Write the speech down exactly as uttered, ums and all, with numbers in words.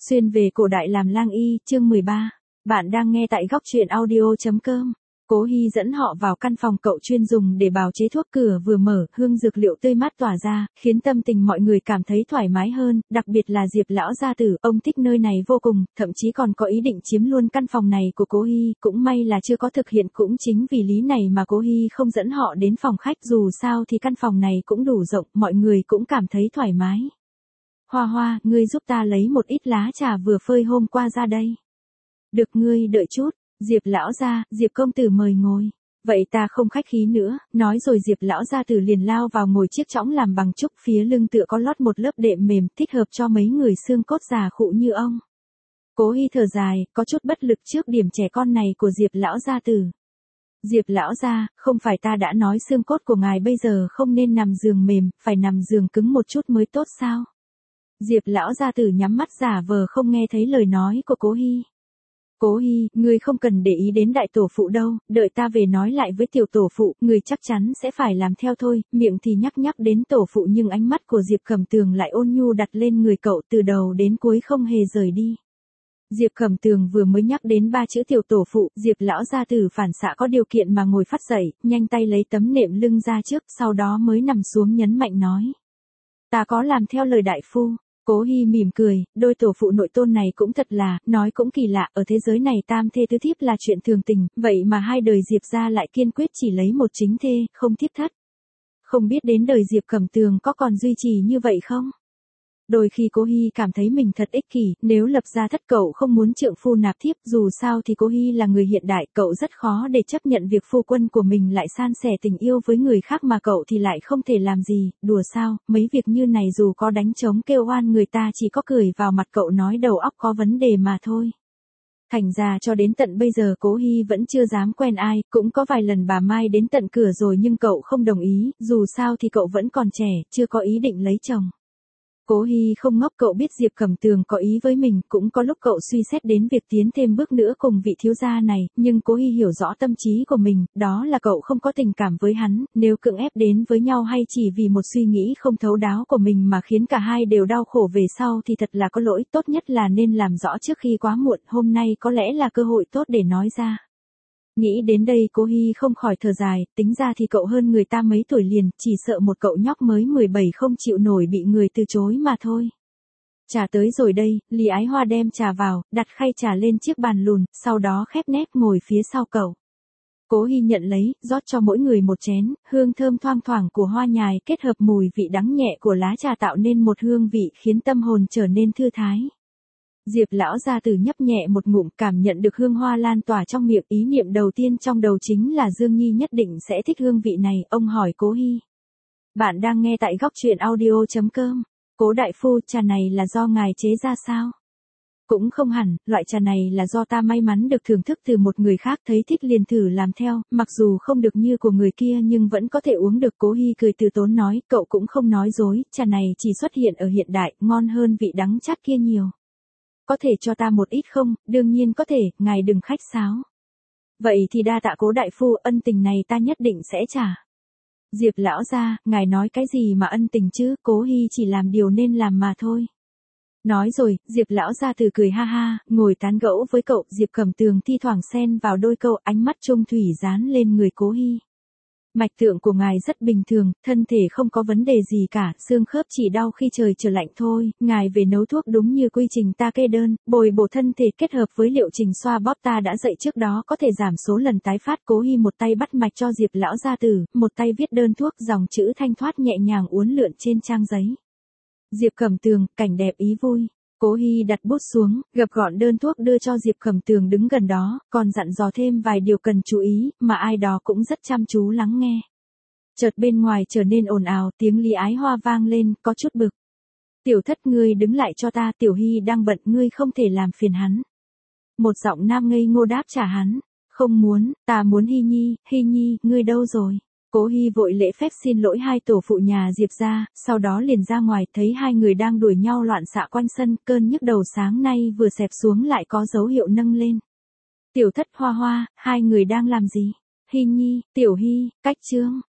Xuyên về cổ đại làm lang y, chương mười ba. Bạn đang nghe tại góc truyện audio.com. Cố Hy dẫn họ vào căn phòng cậu chuyên dùng để bào chế thuốc, cửa vừa mở, hương dược liệu tươi mát tỏa ra, khiến tâm tình mọi người cảm thấy thoải mái hơn, đặc biệt là Diệp lão gia tử, ông thích nơi này vô cùng, thậm chí còn có ý định chiếm luôn căn phòng này của Cố Hy, cũng may là chưa có thực hiện, cũng chính vì lý này mà Cố Hy không dẫn họ đến phòng khách, dù sao thì căn phòng này cũng đủ rộng, mọi người cũng cảm thấy thoải mái. Hoa Hoa, ngươi giúp ta lấy một ít lá trà vừa phơi hôm qua ra đây. Được, ngươi đợi chút. Diệp lão gia, Diệp công tử mời ngồi. Vậy ta không khách khí nữa, nói rồi Diệp lão gia tử liền lao vào ngồi chiếc chõng làm bằng trúc, phía lưng tựa có lót một lớp đệm mềm, thích hợp cho mấy người xương cốt già khụ như ông. Cố Hy thở dài, có chút bất lực trước điểm trẻ con này của Diệp lão gia tử. Diệp lão gia, không phải ta đã nói xương cốt của ngài bây giờ không nên nằm giường mềm, phải nằm giường cứng một chút mới tốt sao? Diệp lão gia tử nhắm mắt giả vờ không nghe thấy lời nói của Cố Hy. Cố Hy, ngươi không cần để ý đến đại tổ phụ đâu, đợi ta về nói lại với tiểu tổ phụ, ngươi chắc chắn sẽ phải làm theo thôi, miệng thì nhắc nhắc đến tổ phụ nhưng ánh mắt của Diệp Cẩm Tường lại ôn nhu đặt lên người cậu, từ đầu đến cuối không hề rời đi. Diệp Cẩm Tường vừa mới nhắc đến ba chữ tiểu tổ phụ, Diệp lão gia tử phản xạ có điều kiện mà ngồi phát dậy, nhanh tay lấy tấm nệm lưng ra trước, sau đó mới nằm xuống nhấn mạnh nói. Ta có làm theo lời đại phu. Cố Hy mỉm cười, đôi tổ phụ nội tôn này cũng thật là, nói cũng kỳ lạ, ở thế giới này tam thê tứ thiếp là chuyện thường tình, vậy mà hai đời Diệp gia lại kiên quyết chỉ lấy một chính thê, không thiếp thất. Không biết đến đời Diệp Cẩm Tường có còn duy trì như vậy không? Đôi khi Cố Hy cảm thấy mình thật ích kỷ, nếu lập gia thất cậu không muốn trượng phu nạp thiếp, dù sao thì Cố Hy là người hiện đại, cậu rất khó để chấp nhận việc phu quân của mình lại san sẻ tình yêu với người khác mà cậu thì lại không thể làm gì, đùa sao, mấy việc như này dù có đánh trống kêu oan người ta chỉ có cười vào mặt cậu nói đầu óc có vấn đề mà thôi. Thành ra cho đến tận bây giờ Cố Hy vẫn chưa dám quen ai, cũng có vài lần bà Mai đến tận cửa rồi nhưng cậu không đồng ý, dù sao thì cậu vẫn còn trẻ, chưa có ý định lấy chồng. Cố Hy không ngốc, cậu biết Diệp Cẩm Tường có ý với mình, cũng có lúc cậu suy xét đến việc tiến thêm bước nữa cùng vị thiếu gia này, nhưng Cố Hy hiểu rõ tâm trí của mình, đó là cậu không có tình cảm với hắn, nếu cưỡng ép đến với nhau hay chỉ vì một suy nghĩ không thấu đáo của mình mà khiến cả hai đều đau khổ về sau thì thật là có lỗi, tốt nhất là nên làm rõ trước khi quá muộn, hôm nay có lẽ là cơ hội tốt để nói ra. Nghĩ đến đây Cố Hy không khỏi thở dài, tính ra thì cậu hơn người ta mấy tuổi liền, chỉ sợ một cậu nhóc mới mười bảy không chịu nổi bị người từ chối mà thôi. Trà tới rồi đây, Lý Ái Hoa đem trà vào, đặt khay trà lên chiếc bàn lùn, sau đó khép nép ngồi phía sau cậu. Cố Hy nhận lấy, rót cho mỗi người một chén, hương thơm thoang thoảng của hoa nhài kết hợp mùi vị đắng nhẹ của lá trà tạo nên một hương vị khiến tâm hồn trở nên thư thái. Diệp lão gia tử nhấp nhẹ một ngụm, cảm nhận được hương hoa lan tỏa trong miệng, ý niệm đầu tiên trong đầu chính là Dương Nhi nhất định sẽ thích hương vị này, ông hỏi Cố Hy. Bạn đang nghe tại góc truyện audio.com. Cố đại phu, trà này là do ngài chế ra sao? Cũng không hẳn, loại trà này là do ta may mắn được thưởng thức từ một người khác, thấy thích liền thử làm theo, mặc dù không được như của người kia nhưng vẫn có thể uống được. Cố Hy cười từ tốn nói, cậu cũng không nói dối, trà này chỉ xuất hiện ở hiện đại, ngon hơn vị đắng chát kia nhiều. Có thể cho ta một ít không? Đương nhiên có thể, ngài đừng khách sáo. Vậy thì đa tạ Cố đại phu, ân tình này ta nhất định sẽ trả. Diệp lão gia, ngài nói cái gì mà ân tình chứ, Cố Hy chỉ làm điều nên làm mà thôi. Nói rồi, Diệp lão gia từ cười ha ha, ngồi tán gẫu với cậu. Diệp Cẩm Tường thi thoảng xen vào đôi câu, ánh mắt trung thủy dán lên người Cố Hy. Mạch tượng của ngài rất bình thường, thân thể không có vấn đề gì cả, xương khớp chỉ đau khi trời trở lạnh thôi, ngài về nấu thuốc đúng như quy trình ta kê đơn, bồi bổ thân thể kết hợp với liệu trình xoa bóp ta đã dạy trước đó có thể giảm số lần tái phát. Cố Hy một tay bắt mạch cho Diệp lão gia tử, một tay viết đơn thuốc, dòng chữ thanh thoát nhẹ nhàng uốn lượn trên trang giấy. Diệp Cẩm Tường, cảnh đẹp ý vui. Cố Hy đặt bút xuống, gập gọn đơn thuốc đưa cho Diệp Cẩm Tường đứng gần đó, còn dặn dò thêm vài điều cần chú ý, mà ai đó cũng rất chăm chú lắng nghe. Chợt bên ngoài trở nên ồn ào, tiếng Lý Ái Hoa vang lên, có chút bực. Tiểu thất, ngươi đứng lại cho ta, Tiểu Hy đang bận, ngươi không thể làm phiền hắn. Một giọng nam ngây ngô đáp trả hắn, không muốn, ta muốn Hy Nhi, Hy Nhi, ngươi đâu rồi? Cố Hy vội lễ phép xin lỗi hai tổ phụ nhà Diệp gia, sau đó liền ra ngoài, thấy hai người đang đuổi nhau loạn xạ quanh sân, cơn nhức đầu sáng nay vừa xẹp xuống lại có dấu hiệu nâng lên. Tiểu thất, Hoa Hoa, hai người đang làm gì? Hy Nhi, Tiểu Hy, cách trương.